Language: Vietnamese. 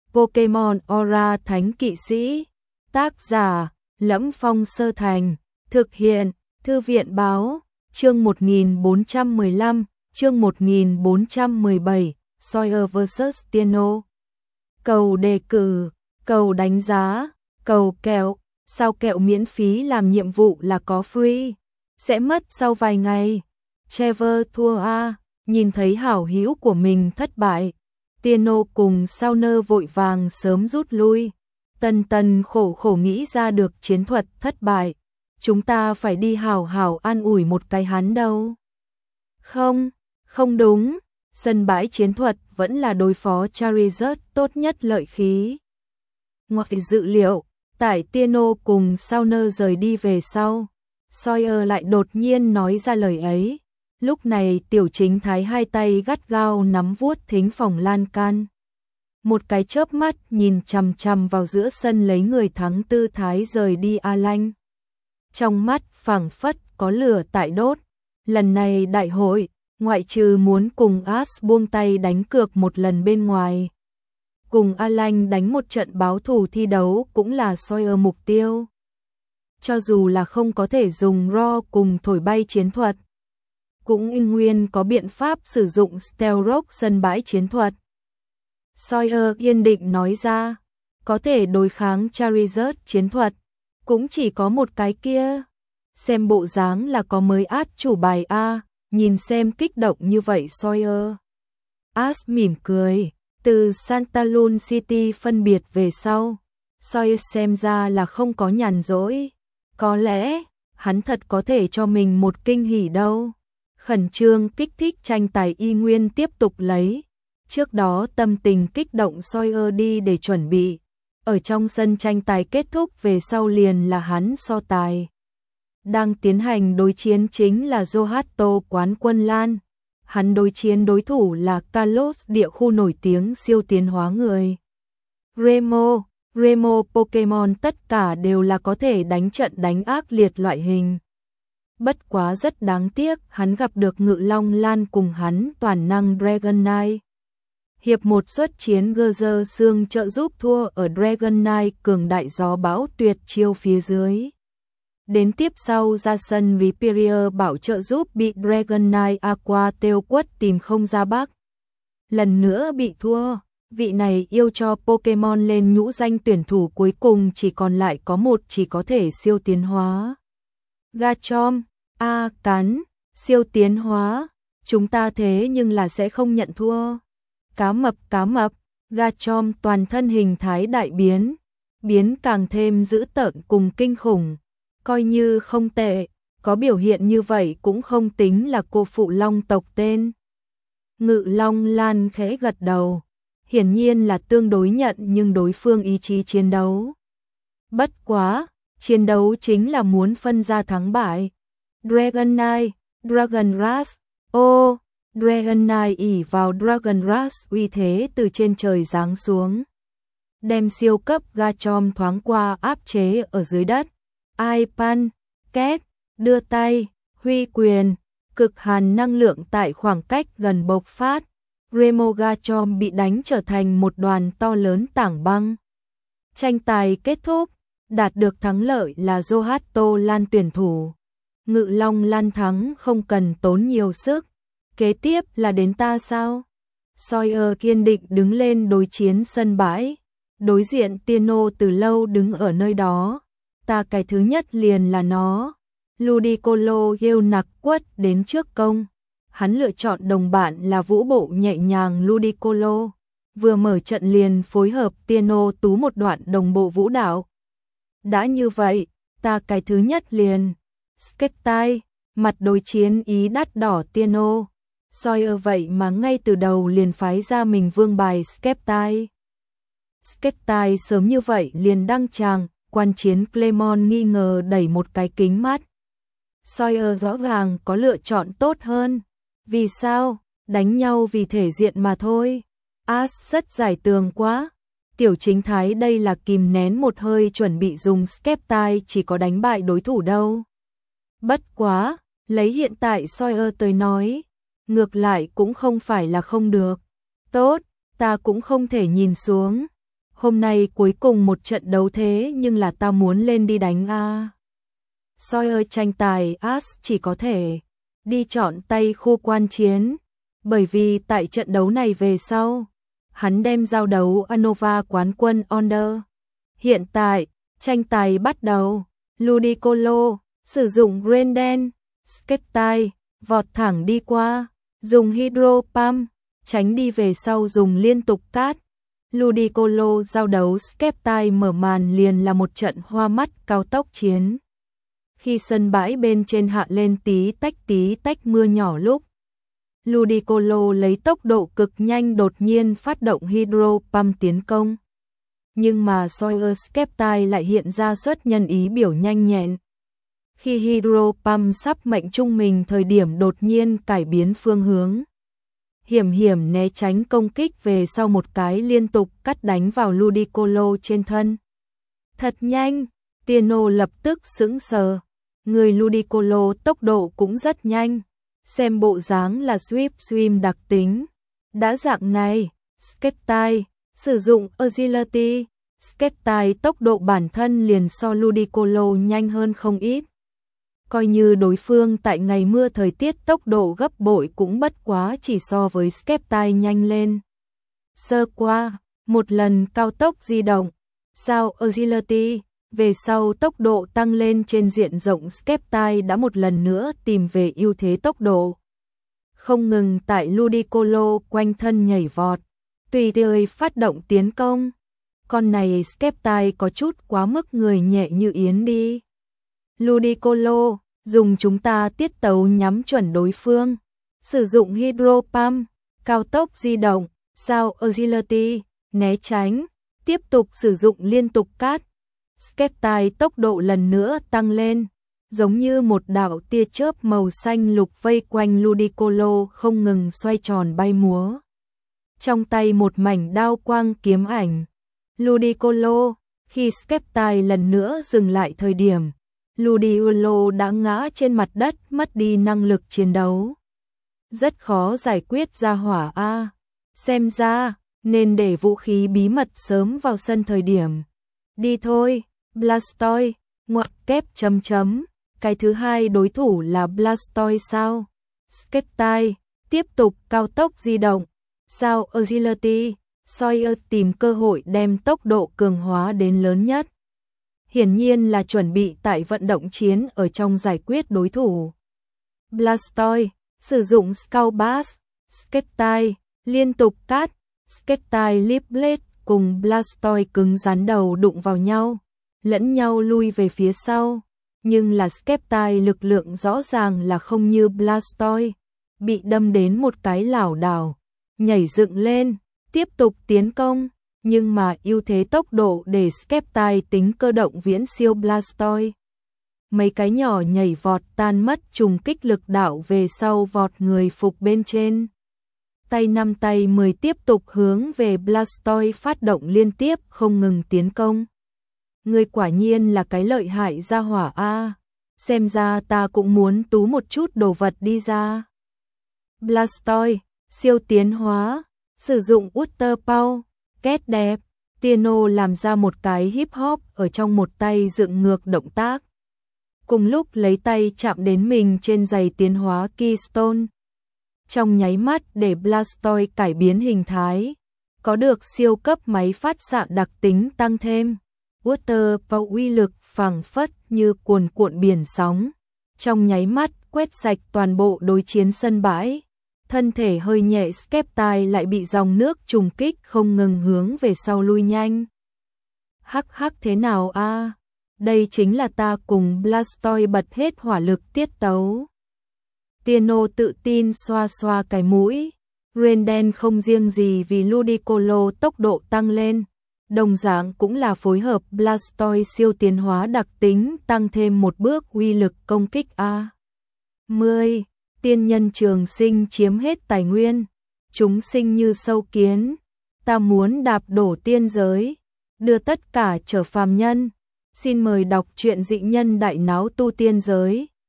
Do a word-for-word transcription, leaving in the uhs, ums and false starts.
Pokemon Aura Thánh Kỵ Sĩ. Tác giả: Lẫm Phong Sơ Thành. Thực hiện: Thư viện báo. Chương một nghìn bốn trăm mười lăm, chương một nghìn bốn trăm mười bảy, Sawyer versus. Tino. Cầu đề cử, cầu đánh giá, cầu kẹo. Sao kẹo miễn phí làm nhiệm vụ là có free, sẽ mất sau vài ngày. Trevor thua a, nhìn thấy hảo hữu của mình thất bại. Tino cùng Sauner vội vàng sớm rút lui. Tần Tần khổ khổ nghĩ ra được chiến thuật thất bại. Chúng ta phải đi hảo hảo an ủi một cái hắn đâu. Không, không đúng. Sân bãi chiến thuật vẫn là đối phó Charizard tốt nhất lợi khí. Ngoài dự liệu, tại Tino cùng Sauner rời đi về sau, Sawyer lại đột nhiên nói ra lời ấy. Lúc này Tiểu Chính Thái hai tay gắt gao nắm vuốt thính phòng lan can. Một cái chớp mắt nhìn chằm chằm vào giữa sân lấy người thắng tư thái rời đi A Lanh. Trong mắt phảng phất có lửa tại đốt. Lần này đại hội, ngoại trừ muốn cùng Ash buông tay đánh cược một lần bên ngoài, cùng A Lanh đánh một trận báo thù thi đấu cũng là Sawyer mục tiêu. Cho dù là không có thể dùng Raw cùng thổi bay chiến thuật, cũng in nguyên có biện pháp sử dụng Stealth Rock sân bãi chiến thuật. Sawyer yên định nói ra, có thể đối kháng Charizard chiến thuật, cũng chỉ có một cái kia. Xem bộ dáng là có mới át chủ bài A, nhìn xem kích động như vậy Sawyer. Ash mỉm cười, từ Santa Luna City phân biệt về sau, Sawyer xem ra là không có nhàn rỗi. Có lẽ, hắn thật có thể cho mình một kinh hỉ đâu. Khẩn trương kích thích tranh tài y nguyên tiếp tục lấy. Trước đó tâm tình kích động Sawyer đi để chuẩn bị. Ở trong sân tranh tài kết thúc về sau liền là hắn so tài. Đang tiến hành đối chiến chính là Johto quán quân Lan. Hắn đối chiến đối thủ là Kalos địa khu nổi tiếng siêu tiến hóa người. Remo, Remo Pokemon tất cả đều là có thể đánh trận đánh ác liệt loại hình. Bất quá rất đáng tiếc hắn gặp được Ngự Long Lan cùng hắn toàn năng Dragonite. Hiệp một xuất chiến Gơ Xương trợ giúp thua ở Dragonite cường đại gió bão tuyệt chiêu phía dưới. Đến tiếp sau ra sân Rhyperior bảo trợ giúp bị Dragonite Aqua Tail quất tìm không ra bắc. Lần nữa bị thua, vị này yêu cho Pokemon lên nhũ danh tuyển thủ cuối cùng chỉ còn lại có một chỉ có thể siêu tiến hóa. Garchomp, a cắn, siêu tiến hóa, chúng ta thế nhưng là sẽ không nhận thua. Cá mập cá mập, Garchomp toàn thân hình thái đại biến, biến càng thêm dữ tợn cùng kinh khủng. Coi như không tệ, có biểu hiện như vậy cũng không tính là cô phụ long tộc tên. Ngự Long Lan khẽ gật đầu, hiển nhiên là tương đối nhận nhưng đối phương ý chí chiến đấu. Bất quá, chiến đấu chính là muốn phân ra thắng bại. Dragonite, Dragon Rush, ô, oh, Dragonite ỉ vào Dragon Rush uy thế từ trên trời giáng xuống. Đem siêu cấp Garchomp thoáng qua áp chế ở dưới đất. Ai pan, két, đưa tay, huy quyền, cực hàn năng lượng tại khoảng cách gần bộc phát. Remo Garchomp bị đánh trở thành một đoàn to lớn tảng băng. Tranh tài kết thúc, đạt được thắng lợi là Johto Lan tuyển thủ. Ngự Long Lan thắng không cần tốn nhiều sức. Kế tiếp là đến ta sao? Sawyer kiên định đứng lên đối chiến sân bãi. Đối diện Tino từ lâu đứng ở nơi đó. Ta cái thứ nhất liền là nó. Ludicolo yêu nặc quất đến trước công. Hắn lựa chọn đồng bạn là vũ bộ nhẹ nhàng Ludicolo. Vừa mở trận liền phối hợp Tino tú một đoạn đồng bộ vũ đạo. Đã như vậy, ta cái thứ nhất liền. Skeptile, mặt đối chiến ý đắt đỏ Tino. Sawyer vậy mà ngay từ đầu liền phái ra mình vương bài Skeptile. Skeptile sớm như vậy liền đăng tràng, quan chiến Clemon nghi ngờ đẩy một cái kính mắt. Sawyer rõ ràng có lựa chọn tốt hơn. Vì sao? Đánh nhau vì thể diện mà thôi. Ash rất giải tường quá. Tiểu Chính Thái đây là kìm nén một hơi chuẩn bị dùng Skeptile chỉ có đánh bại đối thủ đâu. Bất quá, lấy hiện tại Sawyer tới nói, ngược lại cũng không phải là không được. Tốt, ta cũng không thể nhìn xuống. Hôm nay cuối cùng một trận đấu thế nhưng là ta muốn lên đi đánh a. Sawyer tranh tài As chỉ có thể đi chọn tay khu quan chiến, bởi vì tại trận đấu này về sau, hắn đem giao đấu Anova quán quân Onder. Hiện tại, tranh tài bắt đầu, Ludicolo sử dụng Grenden, Skeptai, vọt thẳng đi qua, dùng Hydro Pump, tránh đi về sau dùng liên tục cát. Ludicolo giao đấu Skeptai mở màn liền là một trận hoa mắt cao tốc chiến. Khi sân bãi bên trên hạ lên tí tách tí tách mưa nhỏ lúc, Ludicolo lấy tốc độ cực nhanh đột nhiên phát động Hydro Pump tiến công. Nhưng mà Sawyer Skeptai lại hiện ra xuất nhân ý biểu nhanh nhẹn. Khi Hydro Pump sắp mệnh trung mình thời điểm đột nhiên cải biến phương hướng. Hiểm hiểm né tránh công kích về sau một cái liên tục cắt đánh vào Ludicolo trên thân. Thật nhanh, Tino lập tức sững sờ. Người Ludicolo tốc độ cũng rất nhanh. Xem bộ dáng là Sweep Swim đặc tính. Đã dạng này, Skeptai sử dụng Agility. Skeptai tốc độ bản thân liền so Ludicolo nhanh hơn không ít. Coi như đối phương tại ngày mưa thời tiết tốc độ gấp bội cũng bất quá chỉ so với Skeptai nhanh lên. Sơ qua, một lần cao tốc di động, sao Agility, về sau tốc độ tăng lên trên diện rộng Skeptai đã một lần nữa tìm về ưu thế tốc độ. Không ngừng tại Ludicolo quanh thân nhảy vọt, tùy thời phát động tiến công. Con này Skeptai có chút quá mức người nhẹ như yến đi. Ludicolo, dùng chúng ta tiết tấu nhắm chuẩn đối phương, sử dụng Hydro Pump, cao tốc di động, sao Agility, né tránh, tiếp tục sử dụng liên tục cát. Skeptai tốc độ lần nữa tăng lên, giống như một đạo tia chớp màu xanh lục vây quanh Ludicolo không ngừng xoay tròn bay múa. Trong tay một mảnh đao quang kiếm ảnh. Ludicolo, khi Skeptai lần nữa dừng lại thời điểm, Ludicolo đã ngã trên mặt đất mất đi năng lực chiến đấu. Rất khó giải quyết ra hỏa A. Xem ra, nên để vũ khí bí mật sớm vào sân thời điểm. Đi thôi, Blastoise, ngoặc kép chấm chấm. Cái thứ hai đối thủ là Blastoise sao? Skeptai, tiếp tục cao tốc di động. Sao Agility, Sawyer tìm cơ hội đem tốc độ cường hóa đến lớn nhất. Hiển nhiên là chuẩn bị tại vận động chiến ở trong giải quyết đối thủ. Blastoise, sử dụng Skull Bass, Skeptai, liên tục cát, Skeptai Leaf Blade cùng Blastoise cứng rắn đầu đụng vào nhau, lẫn nhau lui về phía sau. Nhưng là Skeptai lực lượng rõ ràng là không như Blastoise, bị đâm đến một cái lảo đảo, nhảy dựng lên, tiếp tục tiến công. Nhưng mà ưu thế tốc độ để Skeptai tính cơ động viễn siêu Blastoise. Mấy cái nhỏ nhảy vọt tan mất trùng kích lực đạo về sau vọt người phục bên trên. Tay năm tay mười tiếp tục hướng về Blastoise phát động liên tiếp không ngừng tiến công. Người quả nhiên là cái lợi hại ra hỏa A. Xem ra ta cũng muốn tú một chút đồ vật đi ra. Blastoise, siêu tiến hóa, sử dụng Water Power. Kết đẹp, Tino làm ra một cái hip hop ở trong một tay dựng ngược động tác. Cùng lúc lấy tay chạm đến mình trên giày tiến hóa Keystone. Trong nháy mắt để Blastoise cải biến hình thái, có được siêu cấp máy phát xạ đặc tính tăng thêm. Water Power uy lực phảng phất như cuồn cuộn biển sóng. Trong nháy mắt quét sạch toàn bộ đối chiến sân bãi. Thân thể hơi nhẹ Skeptai lại bị dòng nước trùng kích không ngừng hướng về sau lui nhanh. Hắc hắc thế nào a? Đây chính là ta cùng Blastoise bật hết hỏa lực tiết tấu. Tino tự tin xoa xoa cái mũi. Grenden không riêng gì vì Ludicolo tốc độ tăng lên, đồng dạng cũng là phối hợp Blastoise siêu tiến hóa đặc tính tăng thêm một bước uy lực công kích a. mười Tiên nhân trường sinh chiếm hết tài nguyên, chúng sinh như sâu kiến, ta muốn đạp đổ tiên giới, đưa tất cả trở phàm nhân. Xin mời đọc truyện dị nhân đại náo tu tiên giới.